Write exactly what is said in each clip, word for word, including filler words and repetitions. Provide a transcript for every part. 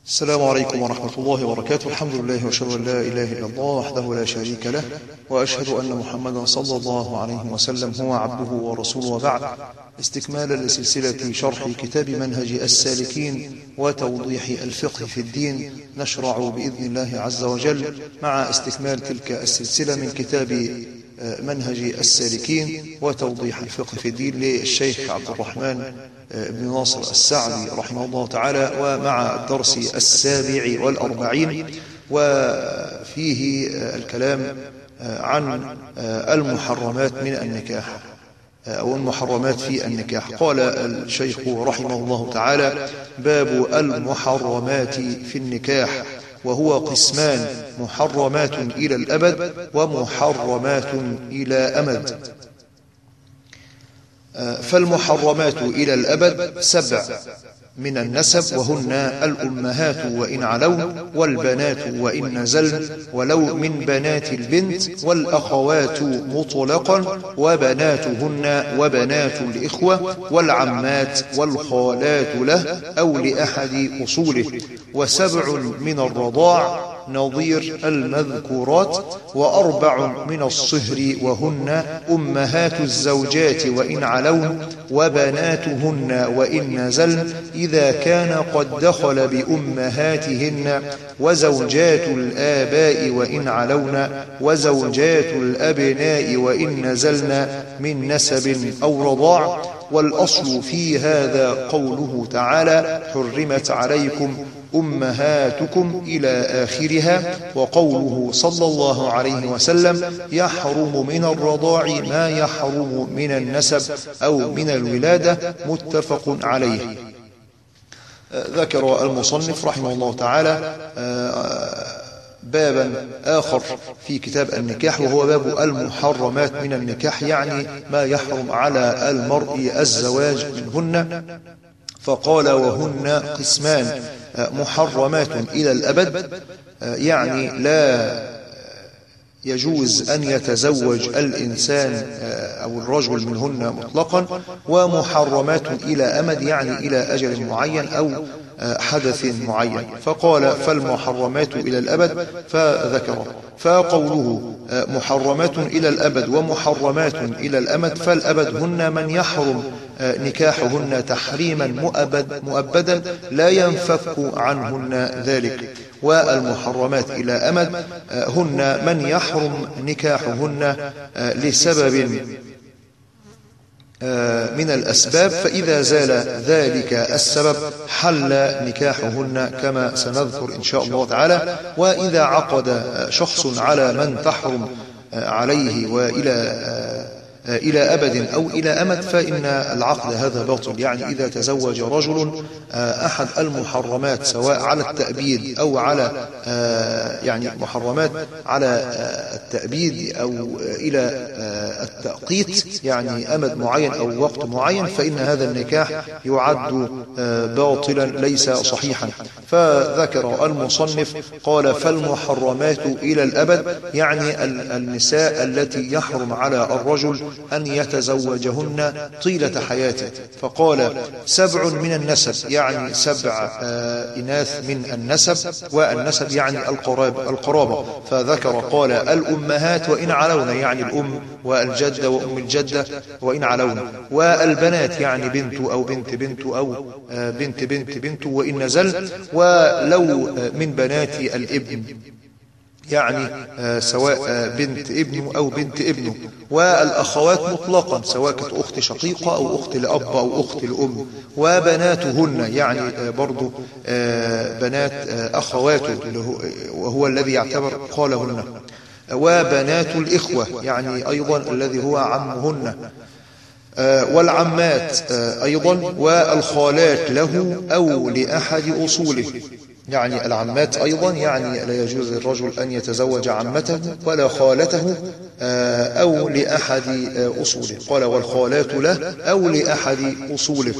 السلام عليكم ورحمة الله وبركاته. الحمد لله وأشهد أن لا إله إلا الله وحده لا شريك له، وأشهد أن محمدا صلى الله عليه وسلم هو عبده ورسوله، وبعد. استكمالا لسلسلة شرح كتاب منهج السالكين وتوضيح الفقه في الدين، نشرع بإذن الله عز وجل مع استكمال تلك السلسلة من كتاب منهج السالكين وتوضيح الفقه في الدين للشيخ عبد الرحمن بن ناصر السعدي رحمه الله تعالى، ومع الدرس السابع والأربعين، وفيه الكلام عن المحرمات من النكاح أو المحرمات في النكاح. قال الشيخ رحمه الله تعالى: باب المحرمات في النكاح، وهو قسمان: محرمات إلى الأبد ومحرمات إلى أمد. فالمحرمات إلى الأبد سبع من النسب، وهن الأمهات وإن علوا، والبنات وإن نزلن، ولو من بنات البنت، والأخوات مطلقا، وبناتهن وبنات الإخوة، والعمات والخالات له أو لأحد أصوله. وسبع من الرضاع نظير المذكورات، وأربع من الصهر، وهن أمهات الزوجات وإن علون، وبناتهن وإن نزلن إذا كان قد دخل بأمهاتهن، وزوجات الآباء وإن علون، وزوجات الأبناء وإن نزلن من نسب أو رضاع. والأصل في هذا قوله تعالى: حرمت عليكم أمهاتكم إلى آخرها، وقوله صلى الله عليه وسلم: يحرم من الرضاع ما يحرم من النسب أو من الولادة، متفق عليه. ذكر المصنف رحمه الله تعالى بابا آخر في كتاب النكاح، وهو باب المحرمات من النكاح، يعني ما يحرم على المرء الزواج منهن. فقال: وهن قسمان: محرمات إلى الأبد، يعني لا يجوز أن يتزوج الإنسان أو الرجل منهن مطلقا، ومحرمات إلى أمد، يعني إلى أجل معين أو حدث معين. فقال: فالمحرمات إلى الأبد، فذكر. فقوله محرمات إلى الأبد ومحرمات إلى الأمد، فالأبد هن من يحرم نكاحهن تحريما مؤبد مؤبدا لا ينفك عنهن ذلك. والمحرمات إلى أمد هن من يحرم نكاحهن لسبب من الأسباب، فإذا زال ذلك السبب حل نكاحهن كما سنذكر إن شاء الله تعالى. وإذا عقد شخص على من تحرم عليه وإلى إلى أبد أو إلى أمد، فإن العقد هذا باطل. يعني إذا تزوج رجل أحد المحرمات، سواء على التأبيد أو على يعني محرمات على التأبيد أو إلى التأقيت، يعني أمد معين أو وقت معين، فإن هذا النكاح يعد باطلا ليس صحيحا. فذكر المصنف قال: فالمحرمات إلى الأبد، يعني النساء التي يحرم على الرجل أن يتزوجهن طيلة حياته. فقال: سبع من النسب، يعني سبع إناث من النسب، والنسب يعني القرابة القرابة. فذكر قال: الأمهات وإن علون، يعني الأم والجدة وأم الجدة وإن علون، والبنات يعني بنت أو بنت بنت أو بنت بنت بنت وإن نزل، ولو من بنات الابن، يعني سواء بنت ابنه أو بنت ابنه. والأخوات مطلقا، سواء كانت أخت شقيقة أو أخت لأب أو أخت لأم. وبناتهن، يعني برضو بنات أخواته، وهو الذي يعتبر قالهن. وبنات الإخوة، يعني أيضا الذي هو عمهن. والعمات أيضا، والخالات له أو لأحد أصوله، يعني العمات أيضا، يعني لا يجوز للرجل أن يتزوج عمته ولا خالته أو لأحد أصوله. قال: والخالات له أو لأحد أصوله،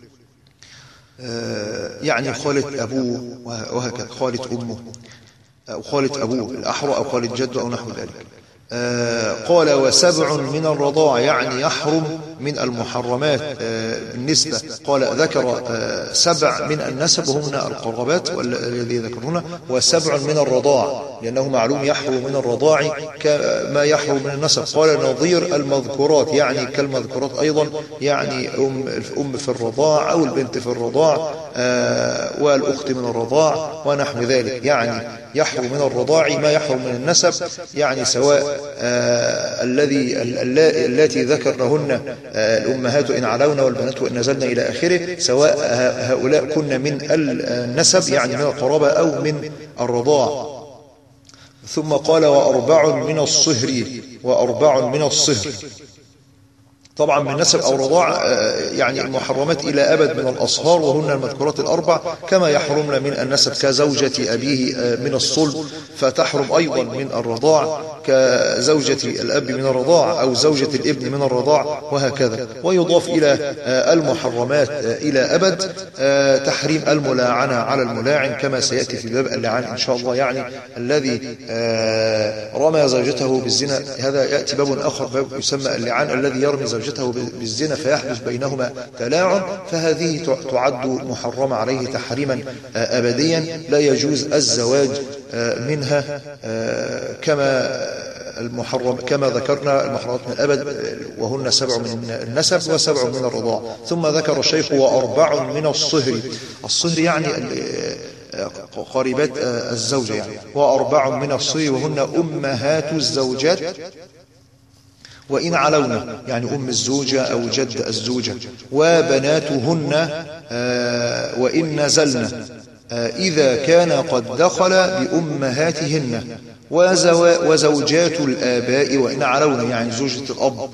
يعني خالة أبوه وهكذا، خالة أمه أو خالة أبوه الأحرى أو خالة جده أو نحو ذلك. قال وسبع من الرضاع يعني يحرم من المحرمات بالنسبة. قال ذكر سبع من النسب وهن القرابات والذي ذكرهن، وسبع من الرضاع لأنه معلوم يحرم من الرضاع كما يحرم من النسب. قال نظير المذكورات يعني كالمذكورات أيضا، يعني أم الأم في الرضاع أو البنت في الرضاع والأخت من الرضاع ونحو ذلك، يعني يحرم من الرضاع ما يحرم من النسب، يعني سواء آه الذي التي ذكرنهن آه الأمهات إن علون والبنات إن نزلن إلى آخره، سواء هؤلاء كن من النسب يعني من القرابة أو من الرضاع. ثم قال وأربع من الصهر، وأربع من الصهر طبعا من نسب أو رضاع يعني المحرمات إلى أبد من الأصهار وهن المذكورات الأربع، كما يحرمن من النسب كزوجة أبيه من الصلب فتحرم أيضا من الرضاع، كزوجة الأب من الرضاع أو زوجة الابن من الرضاع وهكذا. ويضاف إلى المحرمات إلى أبد تحريم الملاعنة على الملاعن كما سيأتي في باب اللعان إن شاء الله، يعني الذي رمى زوجته بالزنا، هذا يأتي باب آخر باب يسمى اللعان، الذي يرمي زوجته بالزنا فيحدث بينهما تلاعن، فهذه تعد محرمة عليه تحريما أبديا، لا يجوز الزواج منها كما المحرم كما ذكرنا المحرمات من الأبد وهن سبع من النسب وسبع من الرضاع. ثم ذكر الشيخ وأربع من الصهر، الصهر يعني قريبات الزوجة يعني، وأربع من الصهر وهن أمهات الزوجات وإن علونا يعني أم الزوجة أو جد الزوجة، وبناتهن وإن نزلن إذا كان قد دخل بأمهاتهن، وزوجات الآباء وإن علونا يعني زوجة الأب،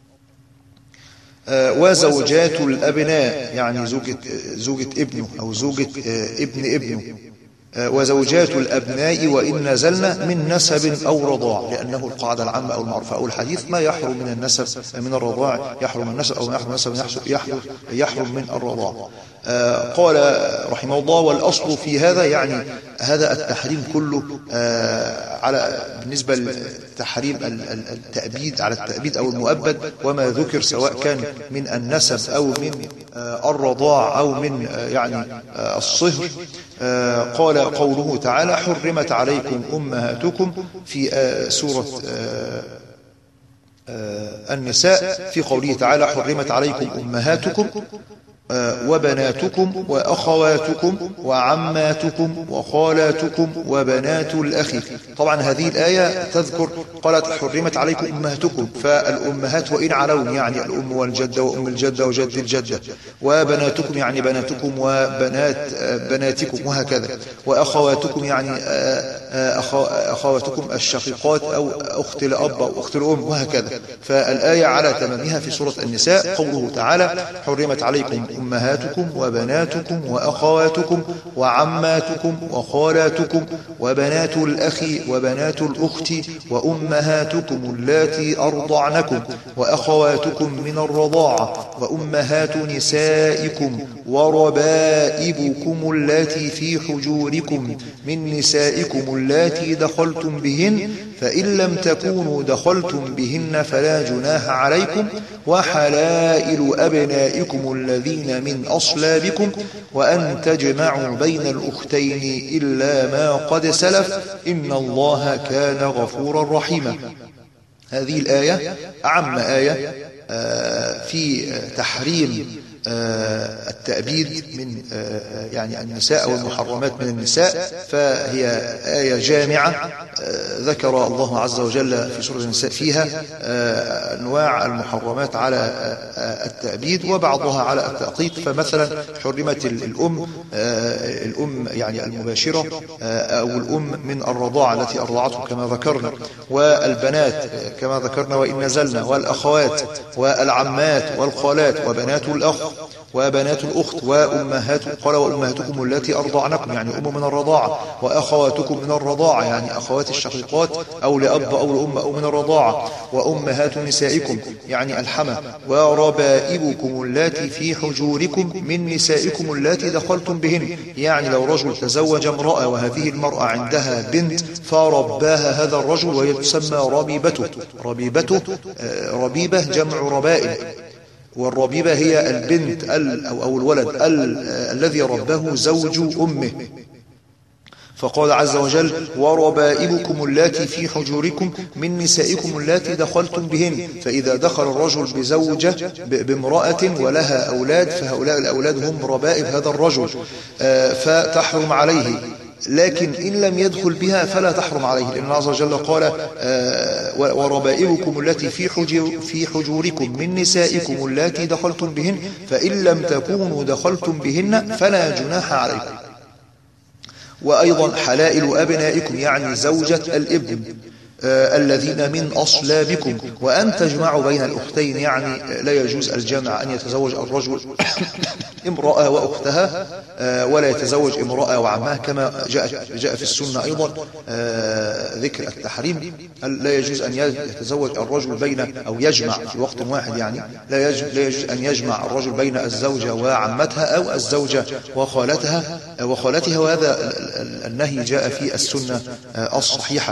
وزوجات الأبناء يعني زوجة, زوجة ابنه أو زوجة ابن ابنه، وزوجات الأبناء وإن نزلن من نسب أو رضاع، لأنه القاعدة العامة أو المعروفة أو الحديث ما يحرم من النسب من الرضاع يحرم النسب، أو ما يحرم النسب يحرم, يحرم من الرضاع. آه قال رحمه الله والأصل في هذا يعني هذا التحريم كله آه على بالنسبة للتحريم التأبيد على التأبيد أو المؤبد، وما ذكر سواء كان من النسب أو من آه الرضاع أو من آه يعني آه الصهر. آه قال قوله تعالى حرمت عليكم أمهاتكم في آه سورة آه آه النساء، في قوله تعالى حرمت عليكم أمهاتكم وبناتكم وأخواتكم وعماتكم وخالاتكم وبنات الأخ. طبعا هذه الآية تذكر قالت حرمت عليكم أمهاتكم، فالأمهات وإن علون يعني الأم والجدة وأم الجدة وجد الجدة، وبناتكم يعني بناتكم وبنات بناتكم وهكذا، وأخواتكم يعني أخواتكم الشقيقات أو أخت الأب أو أخت الأم وهكذا. فالآية على تمامها في سورة النساء قوله تعالى حرمت عليكم أمهاتكم وبناتكم وأخواتكم وعماتكم وخالاتكم وبنات الأخ وبنات الأخت وأمهاتكم اللاتي أرضعنكم وأخواتكم من الرضاعة وأمهات نسائكم وربائبكم اللاتي في حجوركم من نسائكم اللاتي دخلتم بهن، فإن لم تكونوا دخلتم بهن فلا جناح عليكم، وحلائل أبنائكم الذين من أصلابكم، وأن تجمعوا بين الأختين إلا ما قد سلف إن الله كان غفورا رحيما. هذه الآية أعم آية في تحريم التأبيد من يعني النساء أو المحرمات من النساء، فهي آية جامعة ذكر الله عز وجل في سورة النساء فيها أنواع المحرمات على التأبيد وبعضها على التأقيت. فمثلا حرمت الأم الأم يعني المباشرة أو الأم من الرضاعة التي أرضعته كما ذكرنا، والبنات كما ذكرنا وإن نزلنا، والأخوات والعمات والخالات وبنات الأخ وبنات الأخت وأمهات، قال وأمهاتكم التي أرضعنكم يعني أم من الرضاعة، وأخواتكم من الرضاعة يعني أخوات الشقيقات أو لأب أو لأم أو من الرضاعة، وأمهات نسائكم يعني الحمى، وربائبكم التي في حجوركم من نسائكم التي دخلتم بهن، يعني لو رجل تزوج امرأة وهذه المرأة عندها بنت فرباها هذا الرجل وهي تسمى ربيبته. ربيبته ربيبة جمع ربائب، والربيبة هي البنت أو الولد الذي رباه زوج أمه. فقال عز وجل وربائبكم اللاتي في حجوركم من نسائكم اللاتي دخلتم بهن، فإذا دخل الرجل بزوجة بامرأة ولها أولاد فهؤلاء الأولاد هم ربائب هذا الرجل فتحرم عليه، لكن إن لم يدخل بها فلا تحرم عليه، لأن الله عز وجل قال وربائبكم التي في حجور في حجوركم من نسائكم اللاتي دخلتم بهن فإن لم تكونوا دخلتم بهن فلا جناح عليكم. وأيضا حلائل أبنائكم يعني زوجة الابن آه الذين من أصلابكم، وأن تجمعوا بين الأختين يعني لا يجوز الجمع أن يتزوج الرجل امرأة وأختها آه ولا يتزوج امرأة وعمها، كما جاء, جاء في السنة أيضا آه ذكر التحريم، لا يجوز أن يتزوج الرجل بين أو يجمع في وقت واحد، يعني لا يجوز, لا يجوز أن يجمع الرجل بين الزوجة وعمتها أو الزوجة وخالتها وخالتها وهذا النهي جاء في السنة آه الصحيحة،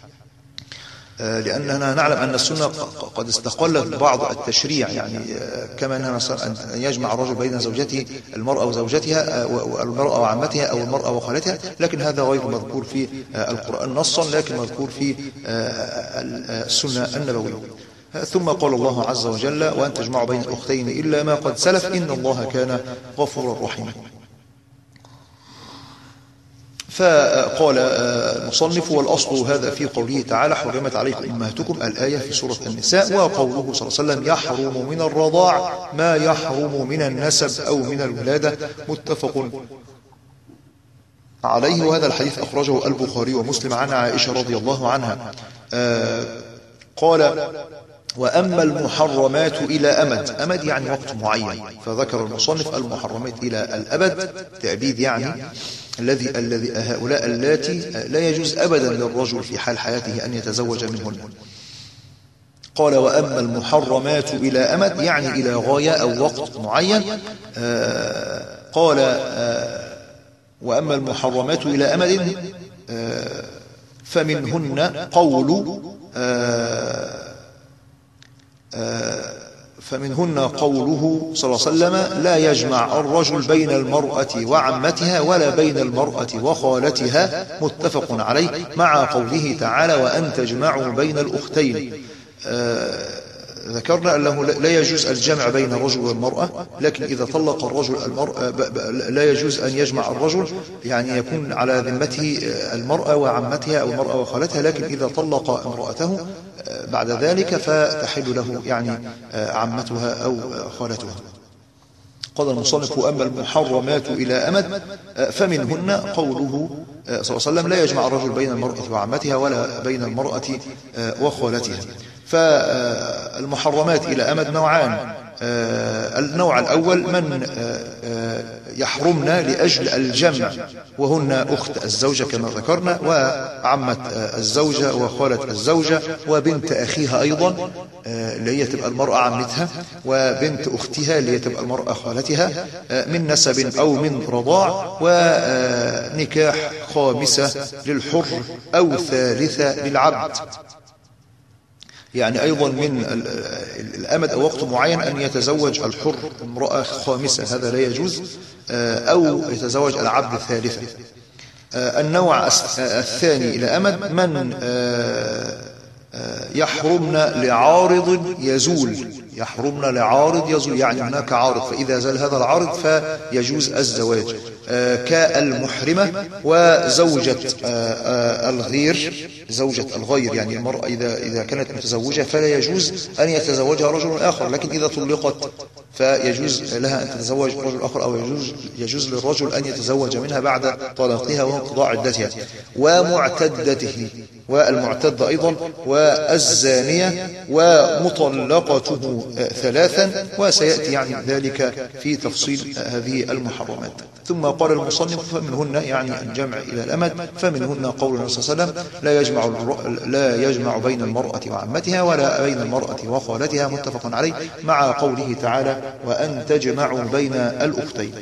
لأننا نعلم أن السنة قد استقلت بعض التشريع، يعني كما أنها أن يجمع الرجل بين زوجته المرأة وزوجتها والمرأة وعمتها أو المرأة وخالتها، لكن هذا غير مذكور في القرآن نصا، لكن مذكور في السنة النبوية. ثم قال الله عز وجل وأن تجمعوا بين الأختين إلا ما قد سلف إن الله كان غفورا رحيما. فقال المصنف والأصل هذا في قوله تعالى حرمت عليكم أمهاتكم الآية في سورة النساء، وقوله صلى الله عليه وسلم يحرم من الرضاع ما يحرم من النسب أو من الولادة متفق عليه. وهذا الحديث أخرجه البخاري ومسلم عن عائشة رضي الله عنها قال وأما المحرمات إلى أمد، أمد يعني وقت معين، فذكر المصنف المحرمات إلى الأبد تعبيد يعني الذي الذي هؤلاء اللاتي لا يجوز أبدا للرجل في حال حياته أن يتزوج منهن. قال وأما المحرمات إلى أمد يعني إلى غاية أو وقت معين. آه قال آه وأما المحرمات إلى أمد آه فمنهن قول آه آه فمنهن قوله صلى الله عليه وسلم لا يجمع الرجل بين المرأة وعمتها ولا بين المرأة وخالتها متفق عليه، مع قوله تعالى وأن تجمعوا بين الأختين. آه ذكرنا أنه لا يجوز الجمع بين الرجل والمرأة، لكن إذا طلق الرجل المرأة لا يجوز أن يجمع الرجل، يعني يكون على ذمته المرأة وعمتها أو المرأة وخالتها، لكن إذا طلق امرأته بعد ذلك فتحل له يعني عمتها أو خالتها. قال المصنف أما المحرمات إلى أمد فمنهن قوله صلى الله عليه وسلم لا يجمع الرجل بين المرأة وعمتها ولا بين المرأة وخالتها. فالمحرمات إلى أمد نوعان، النوع الأول من يحرمنا لأجل الجمع وهن أخت الزوجة كما ذكرنا، وعمة الزوجة وخالة الزوجة وبنت أخيها أيضا اللي هي تبقى المرأة عمتها، وبنت أختها اللي هي تبقى المرأة خالتها من نسب أو من رضاع، ونكاح خامسة للحر أو ثالثة للعبد، يعني أيضا من الأمد أو وقت معين أن يتزوج الحر امرأة خامسة، هذا لا يجوز، أو يتزوج العبد الثالثة. النوع الثاني إلى أمد من يحرمنا لعارض يزول، يحرمنا لعارض يزول يعني هناك عارض، فإذا زال هذا العارض فيجوز الزواج، كالمحرمة وزوجة الغير، زوجة الغير يعني المرأة إذا إذا كانت متزوجة فلا يجوز أن يتزوجها رجل آخر، لكن إذا طلقت فيجوز لها أن تتزوج رجل آخر، أو يجوز يجوز للرجل أن يتزوج منها بعد طلاقها وانقضاء عدتها. ومعتدته، والمعتد أيضا والزانية ومطلقته ثلاثا، وسيأتي يعني ذلك في تفصيل هذه المحرمات. ثم قال المصنف فمنهن يعني الجمع إلى الأمد، فمنهن قول النبي صلى الله عليه وسلم لا يجمع لا يجمع بين المرأة وعمتها ولا بين المرأة وخالتها، متفق عليه، مع قوله تعالى وأن تجمعوا بين الأختين.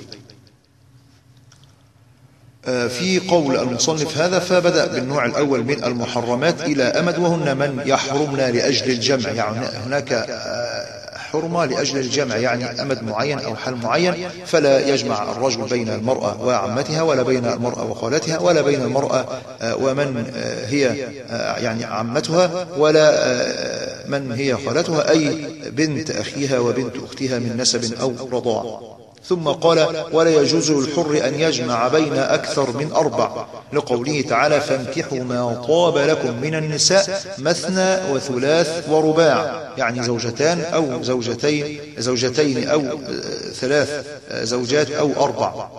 في قول المصنف هذا فبدأ بالنوع الأول من المحرمات إلى أمد، وهن من يحرمنا لأجل الجمع، يعني هناك حرمة لأجل الجمع يعني أمد معين أو حال معين، فلا يجمع الرجل بين المرأة وعمتها ولا بين المرأة وخالتها ولا بين المرأة ومن هي يعني عمتها ولا من هي خالتها، أي بنت أخيها وبنت أختها من نسب أو رضاع. ثم قال ولا يجوز للحر أن يجمع بين أكثر من أربع، لقوله تعالى فانكحوا ما طاب لكم من النساء مثنى وثلاث ورباع، يعني زوجتان أو زوجتين زوجتين أو ثلاث زوجات أو أربع.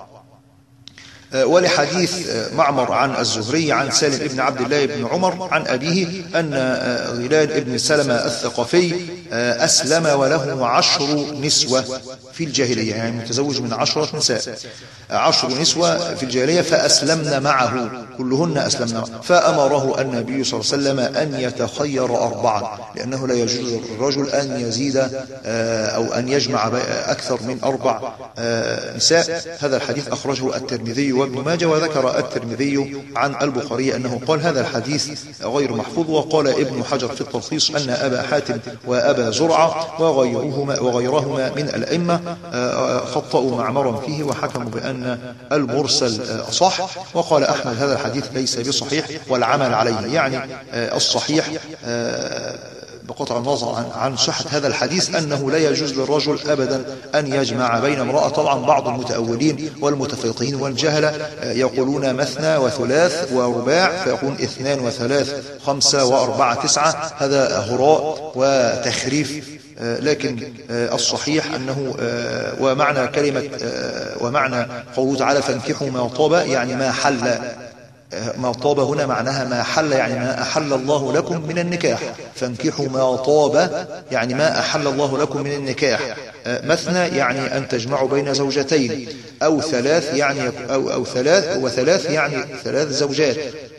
ولحديث معمر عن الزهري عن سالم بن عبد الله بن عمر عن أبيه أن غلال بن سلمة الثقفي أسلم وله عشر نسوة في الجاهلية، يعني متزوج من عشرة نساء، عشر نسوة في الجاهلية، فأسلمن معه كلهن أسلمن، فأمره النبي صلى الله عليه وسلم أن يتخير أربعا، لأنه لا يجوز للرجل أن يزيد أو أن يجمع أكثر من أربع نساء. هذا الحديث أخرجه الترمذي وابن ماجه، وذكر الترمذي عن البخاري أنه قال هذا الحديث غير محفوظ. وقال ابن حجر في التلخيص أن أبا حاتم وأبا زرعة وغيرهما, وغيرهما من الأئمة خطأوا معمرا فيه وحكموا بأن المرسل أصح. وقال أحمد هذا الحديث ليس بصحيح والعمل عليه، يعني الصحيح بقطع النظر عن صحة هذا الحديث أنه لا يجوز للرجل أبدا أن يجمع بين امرأة. طبعا بعض المتأولين والمتفيقين والجهلة يقولون مثنى وثلاث ورباع، فيقول اثنان وثلاث خمسة وأربعة تسعة، هذا هراء وتخريف. لكن الصحيح أنه ومعنى كلمة ومعنى قوله تعالى فانكحوا ما طاب، يعني ما حل، ما طاب هنا معناها ما حل، يعني ما أحل الله لكم من النكاح. فانكحوا ما طاب يعني ما أحل الله لكم من النكاح. مثنى يعني أن تجمعوا بين زوجتين، أو ثلاث يعني أو, أو ثلاث وثلاث يعني ثلاث زوجات،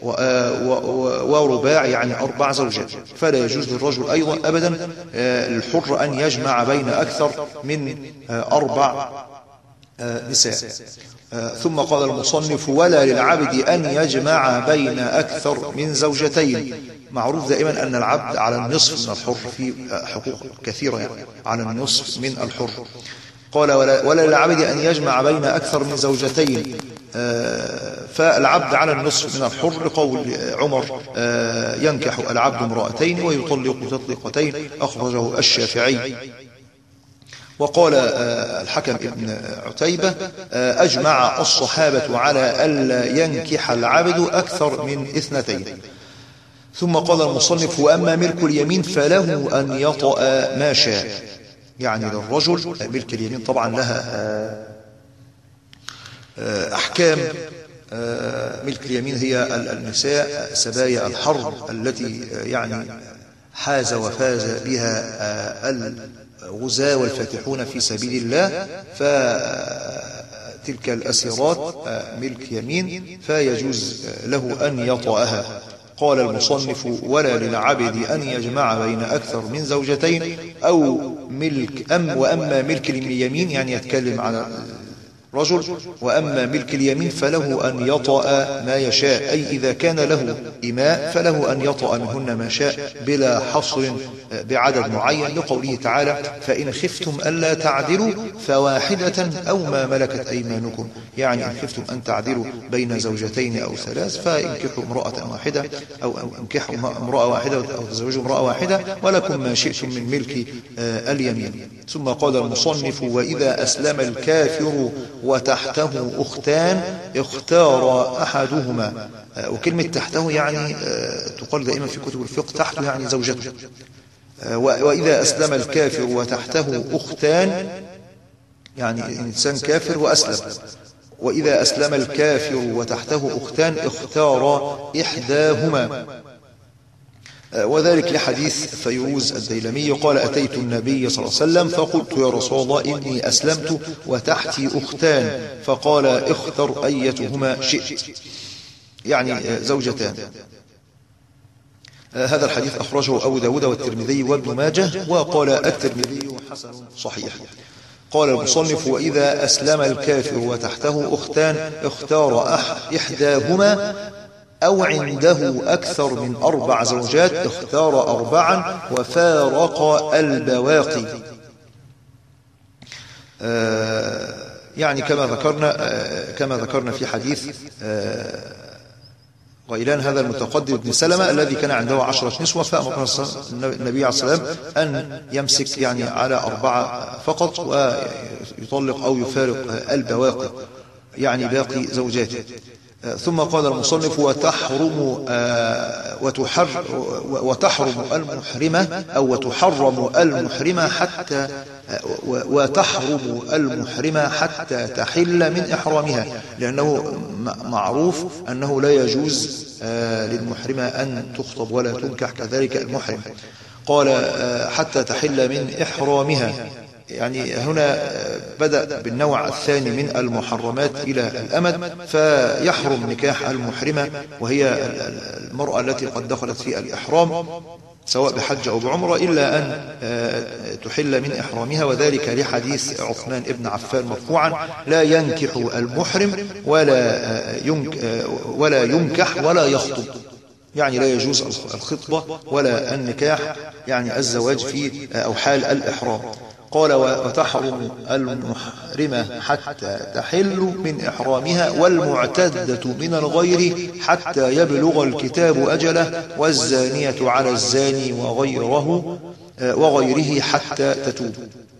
ورباع يعني أربع زوجات. فلا يجوز للرجل أيضا أبدا الحر أن يجمع بين أكثر من أربع نساء. ثم قال المصنف ولا للعبد أن يجمع بين أكثر من زوجتين. معروف دائما أن العبد على النصف من الحر، في حقوق كثيرة يعني على النصف من الحر. قال ولا للعبد أن يجمع بين أكثر من زوجتين، فالعبد على النصف من الحر، لقول عمر ينكح العبد امرأتين ويطلق تطلقتين، أخرجه الشافعي. وقال الحكم ابن عتيبة أجمع الصحابة على ألا ينكح العبد أكثر من اثنتين. ثم قال المصنف وأما ملك اليمين فله أن يطأ ما شاء، يعني للرجل ملك اليمين طبعا لها أحكام. ملك اليمين هي النساء سبايا الحرب التي يعني حاز وفاز بها الغزاة والفاتحون في سبيل الله، فتلك الأسيرات ملك يمين فيجوز له أن يطأها. قال المصنف ولا للعبد أن يجمع بين أكثر من زوجتين أو ملك أم وأما ملك اليمين يعني يتكلم على رجل، وأما ملك اليمين فله أن يطأ ما يشاء، أي إذا كان له إماء فله أن يطأ منهن ما شاء بلا حصر بعدد معين، لقوله تعالى فإن خفتم ألا تعدلوا فواحدة أو ما ملكت أيمانكم، يعني إن خفتم أن تعدلوا بين زوجتين أو ثلاث فإنكحوا امرأة واحدة أو انكحوا امرأة واحدة أو تزوجوا امرأة واحدة ولكم ما شئتم من ملك اليمين. ثم قال المصنف وإذا أسلم الكافر وتحته أختان اختار أحدهما، وكلمة تحته يعني تقال دائما في كتب الفقه تحته يعني زوجته. وإذا أسلم الكافر وتحته أختان يعني إنسان كافر وأسلم، وإذا أسلم الكافر وتحته أختان اختار إحداهما وذلك لحديث فيروز الديلمي قال أتيت النبي صلى الله عليه وسلم فقلت يا رسول الله إني أسلمت وتحتي أختان، فقال اختر أيتهما شئت، يعني زوجتان. هذا الحديث أخرجه أبو داود والترمذي وابن ماجه، وقال الترمذي حسن صحيح. قال المصنف وإذا أسلم الكافر وتحته أختان اختار إحداهما أو عنده أكثر من أربع زوجات اختار أربعا وفارق البواقي. آه يعني كما ذكرنا آه كما ذكرنا في حديث آه غيلان هذا المتقدم بن سلمة الذي كان عنده عشرة نسوة، فأمر النبي عليه الصلاة والسلام أن يمسك يعني على أربعة فقط ويطلق أو يفارق البواقي، يعني باقي زوجاته. ثم قال المصنف وتحرم وتحر وتحرم المحرمة أو وتحرم المحرمة حتى وتحرم المحرمة حتى تحل من إحرامها، لأنه معروف أنه لا يجوز للمحرمة أن تخطب ولا تنكح، كذلك المحرم. قال حتى تحل من إحرامها، يعني هنا بدأ بالنوع الثاني من المحرمات إلى الأمد، فيحرم نكاح المحرمة وهي المرأة التي قد دخلت في الإحرام سواء بحج أو بعمرة إلا أن تحل من إحرامها، وذلك لحديث عثمان بن عفان مرفوعا لا ينكح المحرم ولا ولا ينكح ولا يخطب، يعني لا يجوز الخطبة ولا النكاح، يعني الزواج في أو حال الإحرام. قال وتحرم المحرمة حتى تحل من إحرامها والمعتدة من الغير حتى يبلغ الكتاب أجله والزانية على الزاني وغيره وغيره حتى تتوب.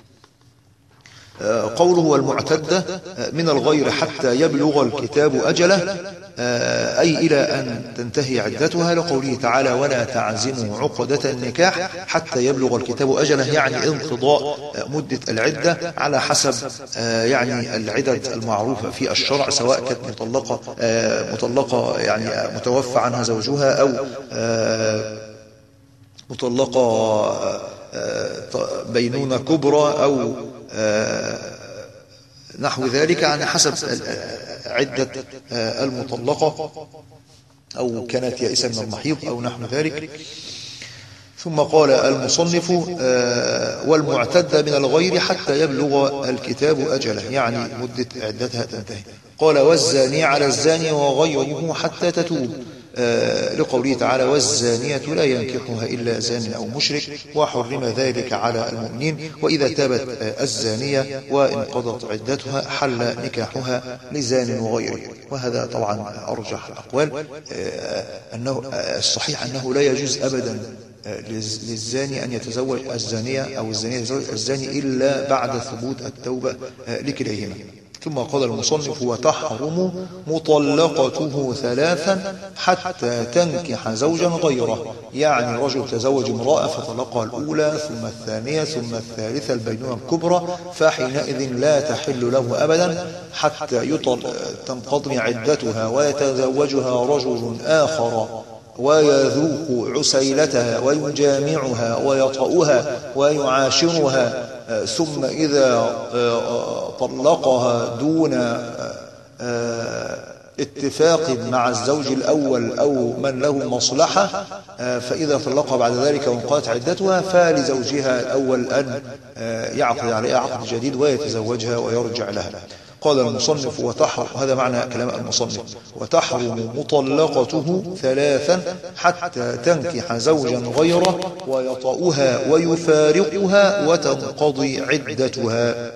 قوله والمعتدة من الغير حتى يبلغ الكتاب أجله أي إلى أن تنتهي عدتها، لقوله تعالى ولا تعزموا عقدة النكاح حتى يبلغ الكتاب أجله، يعني انقضاء مدة العدة على حسب يعني العدد المعروفة في الشرع، سواء كانت مطلقة مطلقة يعني متوفى عنها زوجها أو مطلقة بينونة كبرى أو نحو ذلك، عن حسب عدة المطلقة أو كانت يائسة من المحيض أو نحو ذلك. ثم قال المصنف والمعتدة من الغير حتى يبلغ الكتاب أجله، يعني مدة عدتها تنتهي. قال والزاني على الزاني وغيره حتى تتوب، لقوله تعالى والزانية لا ينكحها إلا زان أو مشرك وحرم ذلك على المؤمنين، وإذا تابت الزانية وانقضت عدتها حل نكاحها لزان وغيره. وهذا طبعا أرجح الأقوال، أنه الصحيح أنه لا يجوز أبدا للزاني أن يتزوج الزانية أو الزانية يتزوج الزاني إلا بعد ثبوت التوبة لكليهما. ثم قال المصنف وتحرم مطلقته ثلاثا حتى تنكح زوجا غيره، يعني رجل تزوج امرأة فطلقها الأولى ثم الثانية ثم الثالثة البينونة الكبرى، فحينئذ لا تحل له أبدا حتى تنقضي عدتها ويتزوجها رجل آخر ويذوق عسيلتها ويجامعها ويطأها ويعاشرها، ثم إذا طلقها دون اتفاق مع الزوج الأول أو من له مصلحة، فإذا طلقها بعد ذلك وانقضت عدتها فلزوجها الأول أن يعقد عليها عقد جديد ويتزوجها ويرجع لها. قال المصنف وتحرم، هذا معنى كلام المصنف، وتحرم مطلقته ثلاثا حتى تنكح زوجا غيره ويطأها ويفارقها وتنقضي عدتها،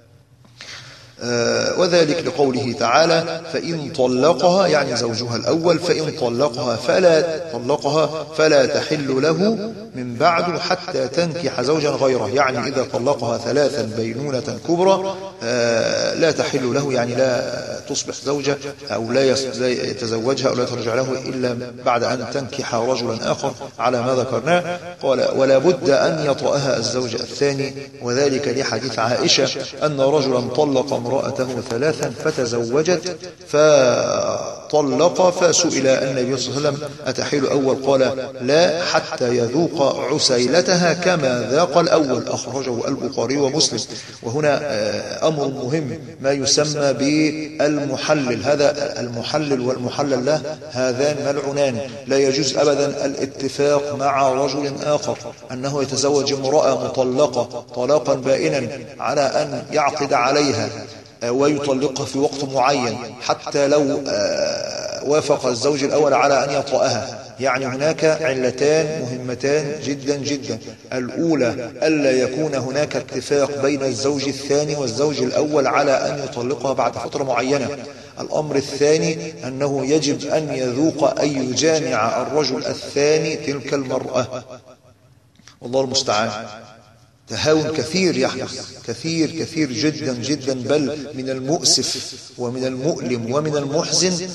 آه وذلك لقوله تعالى فإن طلقها، يعني زوجها الأول، فإن طلقها فلا طلقها فلا تحل له من بعد حتى تنكح زوجا غيره، يعني إذا طلقها ثلاثا بينونة كبرى آه لا تحل له، يعني لا تصبح زوجة أو لا يتزوجها أو لا ترجع له إلا بعد أن تنكح رجلا آخر على ما ذكرناه. قال ولا بد أن يطأها الزوج الثاني، وذلك لحديث عائشة أن رجلا طلق امرأته ثلاثا فتزوجت فطلقها طلق فسئل النبي صلى الله عليه وسلم أتحل أول؟ قال لا حتى يذوق عسيلتها كما ذاق الأول، أخرجه البخاري ومسلم. وهنا أمر مهم ما يسمى بالمحلل. هذا المحلل والمحلل له هذان ملعونان، لا يجوز أبدا الاتفاق مع رجل آخر أنه يتزوج امرأة مطلقة طلاقا بائنا على أن يعقد عليها ويطلقها في وقت معين حتى لو وافق الزوج الأول على أن يطأها. يعني هناك علتان مهمتان جدا جدا. الأولى ألا يكون هناك اتفاق بين الزوج الثاني والزوج الأول على أن يطلقها بعد فترة معينة. الأمر الثاني أنه يجب أن يذوق أن يجامع الرجل الثاني تلك المرأة. والله المستعان. تهاون كثير يحدث، كثير كثير جدا جدا، بل من المؤسف ومن المؤلم ومن المحزن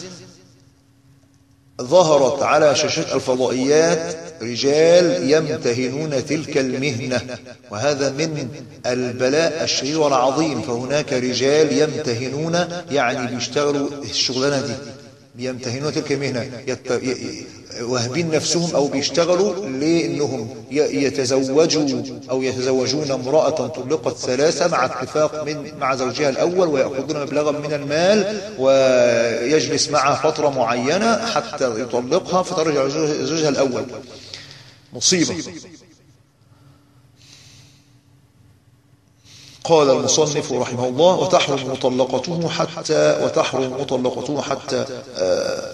ظهرت على شاشات الفضائيات رجال يمتهنون تلك المهنة، وهذا من البلاء الشديد والعظيم. فهناك رجال يمتهنون يعني بيشتغلوا الشغلانة دي، بيمتهنون تلك المهنة، وهبين نفسهم أو بيشتغلوا لأنهم يتزوجوا أو يتزوجون امرأة طلقت ثلاثة مع اتفاق من مع زوجها الأول، ويأخذون مبلغا من المال ويجلس معها فترة معينة حتى يطلقها فترجع زوجها الأول. مصيبة. قال المصنف رحمه الله وتحرم مطلقته حتى وتحرم مطلقته حتى آه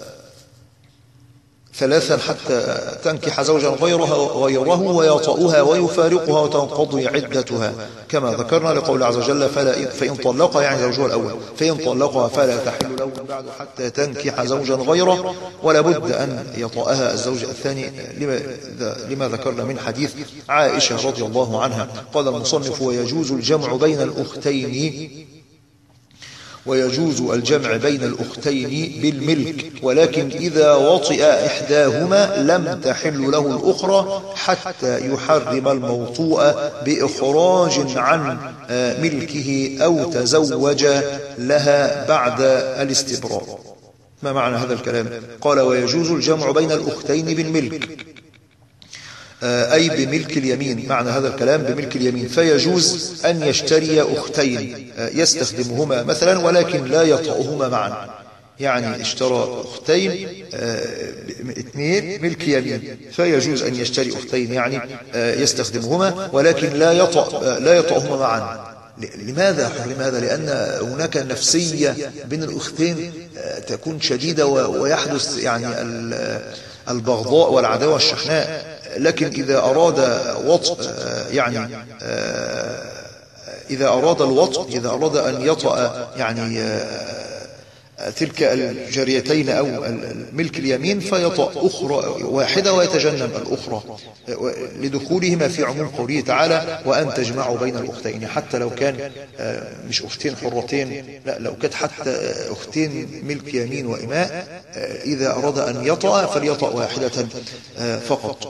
ثلاثا حتى تنكح زوجا غيرها غيره ويطأها ويفارقها وتنقضي عدتها كما ذكرنا لقول عز وجل فلا فإن طلقها يعني زوجها الأول فإن طلقها فلا تحل له من بعد حتى تنكح زوجا غيره. ولا بد أن يطأها الزوج الثاني لما, لما ذكرنا من حديث عائشة رضي الله عنها. قال المصنف ويجوز الجمع بين الأختين ويجوز الجمع بين الأختين بالملك، ولكن إذا وطئ إحداهما لم تحل له الأخرى حتى يحرم الموطوء بإخراج عن ملكه أو تزوج لها بعد الاستبراء. ما معنى هذا الكلام؟ قال ويجوز الجمع بين الأختين بالملك أي بملك اليمين. معنى هذا الكلام بملك اليمين، فيجوز أن يشتري أختين يستخدمهما مثلا ولكن لا يطأهما معا. يعني اشترى أختين اثنين ملك يمين، فيجوز أن يشتري أختين يعني يستخدمهما ولكن لا يطأ لا يطأهما معا. لماذا حرم هذا؟ لأن هناك نفسية بين الأختين تكون شديدة ويحدث يعني البغضاء والعداوة والشحناء. لكن إذا أراد وطء يعني إذا أراد الوطء إذا أراد أن يطأ يعني تلك الجاريتين أو الملك اليمين فيطأ أخرى واحدة ويتجنب الأخرى لدخولهما في عموم قوله تعالى وأن تجمعوا بين الأختين. حتى لو كان مش أختين حرتين، لا، لو كانت حتى أختين ملك يمين وإماء، إذا أراد أن يطأ فليطأ واحدة فقط.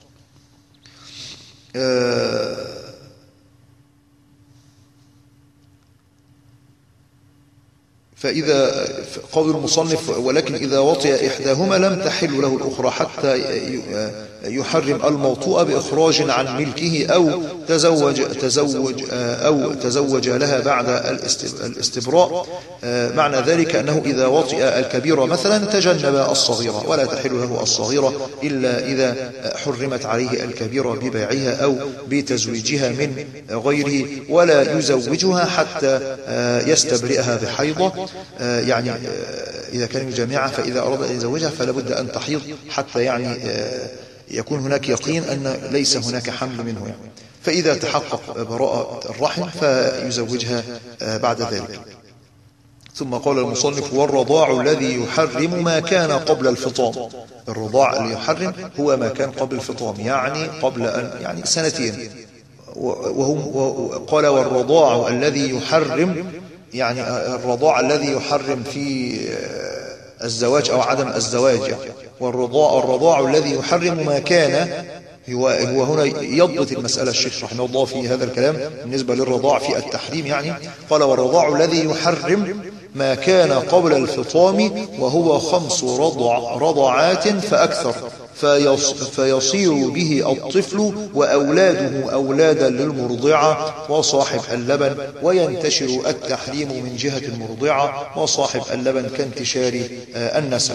فإذا قول المصنف ولكن إذا وطئ إحداهما لم تحل له الأخرى حتى يحرم الموطوء بإخراج عن ملكه أو تزوج تزوج أو تزوج لها بعد الاستبراء. معنى ذلك أنه إذا وطئ الكبيرة مثلا تجنب الصغيرة، ولا تحل له الصغيرة إلا إذا حرمت عليه الكبيرة ببيعها أو بتزويجها من غيره، ولا يزوجها حتى يستبرئها بحيضة. يعني إذا كان يجامعها فإذا أراد أن يزوجها فلا بد أن تحيض حتى يعني يكون هناك يقين أن ليس هناك حمل منه يعني. فإذا تحقق براءة الرحم فيزوجها بعد ذلك. ثم قال المصنف والرضاع الذي يحرم ما كان قبل الفطام. الرضاع اللي يحرم هو ما كان قبل الفطام، يعني قبل أن يعني سنتين. وهو قال والرضاع الذي يحرم يعني الرضاع الذي يحرم في الزواج أو عدم الزواج يعني. والرضاع الرضاع الذي يحرم ما كان هو هو هنا يضبط المسألة الشيخ رحمه الله في هذا الكلام بالنسبة للرضاع في التحريم يعني. قال والرضاع الذي يحرم ما كان قبل الفطام وهو خمس رضع رضعات فأكثر، فيصير به الطفل وأولاده أولادا للمرضعة وصاحب اللبن، وينتشر التحريم من جهة المرضعة وصاحب اللبن كانتشار النسب.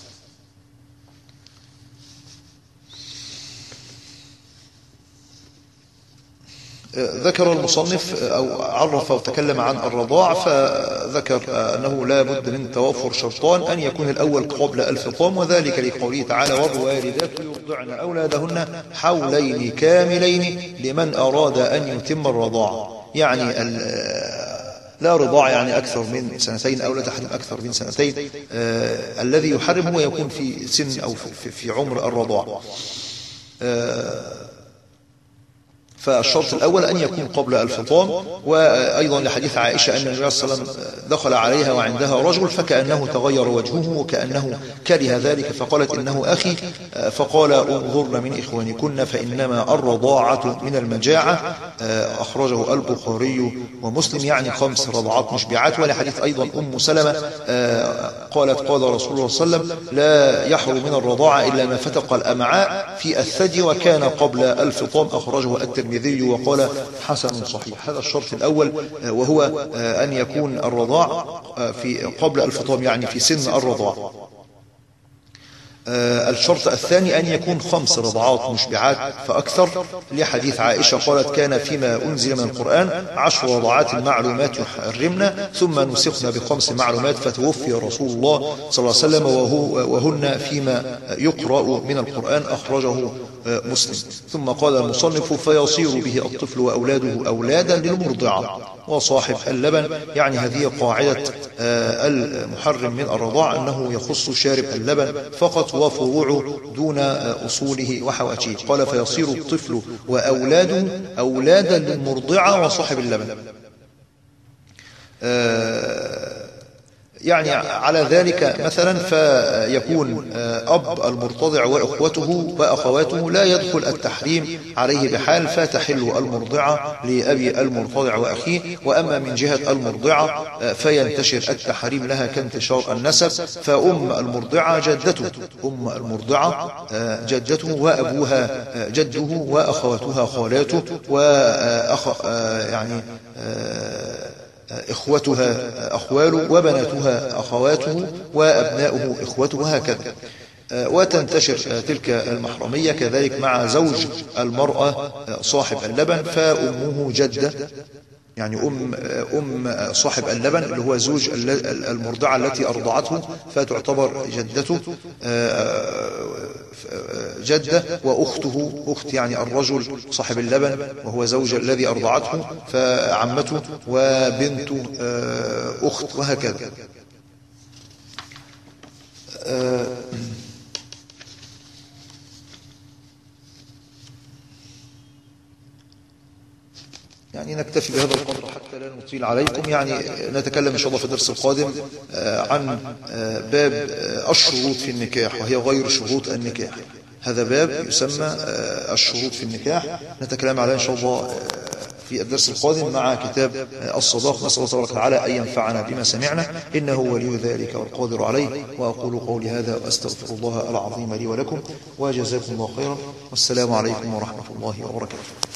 ذكر المصنف أو عرف وتكلم عن الرضاع، فذكر أنه لا بد من توفر شرطان: أن يكون الأول قبل الفطام، وذلك لقوله تعالى: والوالدات يرضعن أولادهن حولين كاملين لمن أراد أن يتم الرضاعة. يعني لا رضاع يعني أكثر من سنتين أو لا تحرم أكثر من سنتين. آه الذي يحرم هو يكون في سن أو في, في عمر الرضاع. آه فالشرط الأول أن يكون قبل الفطام. وأيضا لحديث عائشة أن النبي صلى الله عليه وسلم دخل عليها وعندها رجل فكأنه تغير وجهه وكأنه كره ذلك، فقالت: إنه أخي. فقال: انظرن من إخوانكن فإنما الرضاعة من المجاعة. أخرجه البخاري ومسلم، يعني خمس رضعات مشبعات. ولحديث أيضا أم سلمة قالت: قال رسول الله صلى الله عليه وسلم: لا يحرم من الرضاعة إلا ما فتق الأمعاء في الثدي وكان قبل الفطام. أخرجه الترمذي وقال: حسن صحيح. هذا الشرط الأول، وهو أن يكون الرضاع في قبل الفطام، يعني في سن الرضاع. الشرط الثاني أن يكون خمس رضعات مشبعات فأكثر، لحديث عائشة قالت: كان فيما أنزل من القرآن عشر رضعات معلومات يحرمنا ثم نسخنا بخمس معلومات فتوفي رسول الله صلى الله عليه وسلم وهو وهن فيما يقرأ من القرآن. أخرجه مسلم. ثم قال المصنف: فيصير به الطفل وأولاده أولادا للمرضعة وصاحب اللبن. يعني هذه قاعدة المحرم من الرضاع، أنه يخص شارب اللبن فقط وفروعه دون أصوله وحواشيه. قال: فيصير الطفل وأولاده أولادا للمرضعة وصاحب اللبن. يعني على ذلك مثلا فيكون أب المرتضع وإخوته وأخواته لا يدخل التحريم عليه بحال، فتحل المرضعة لأبي المرتضع وأخيه. وأما من جهة المرضعة فينتشر التحريم لها كانتشار النسب، فأم المرضعة جدته أم المرضعة جدته وأبوها جده وأخواتها خالاته وأخ يعني إخوتها أخواله وبناتها أخواته وأبناؤه إخوته، وهكذا. وتنتشر تلك المحرمية كذلك مع زوج المرأة صاحب اللبن، فأمه جدة، يعني أم أم صاحب اللبن اللي هو زوج المرضعة التي أرضعته، فتعتبر جدته جدة. وأخته أخت يعني الرجل صاحب اللبن وهو زوج الذي أرضعته، فعمته وبنت أخت، وهكذا. يعني نكتفي بهذا القدر حتى لا نطيل عليكم. يعني نتكلم إن شاء الله في الدرس القادم عن باب الشروط في النكاح، وهي غير شروط النكاح. هذا باب يسمى الشروط في النكاح، نتكلم عليه إن شاء الله في الدرس القادم مع كتاب الصداق. نسأل الله تبارك وتعالى أن ينفعنا بما سمعنا، إنه ولي ذلك والقادر عليه. وأقول قولي هذا وأستغفر الله العظيم لي ولكم، وجزاكم الله خيرا، والسلام عليكم ورحمة الله وبركاته.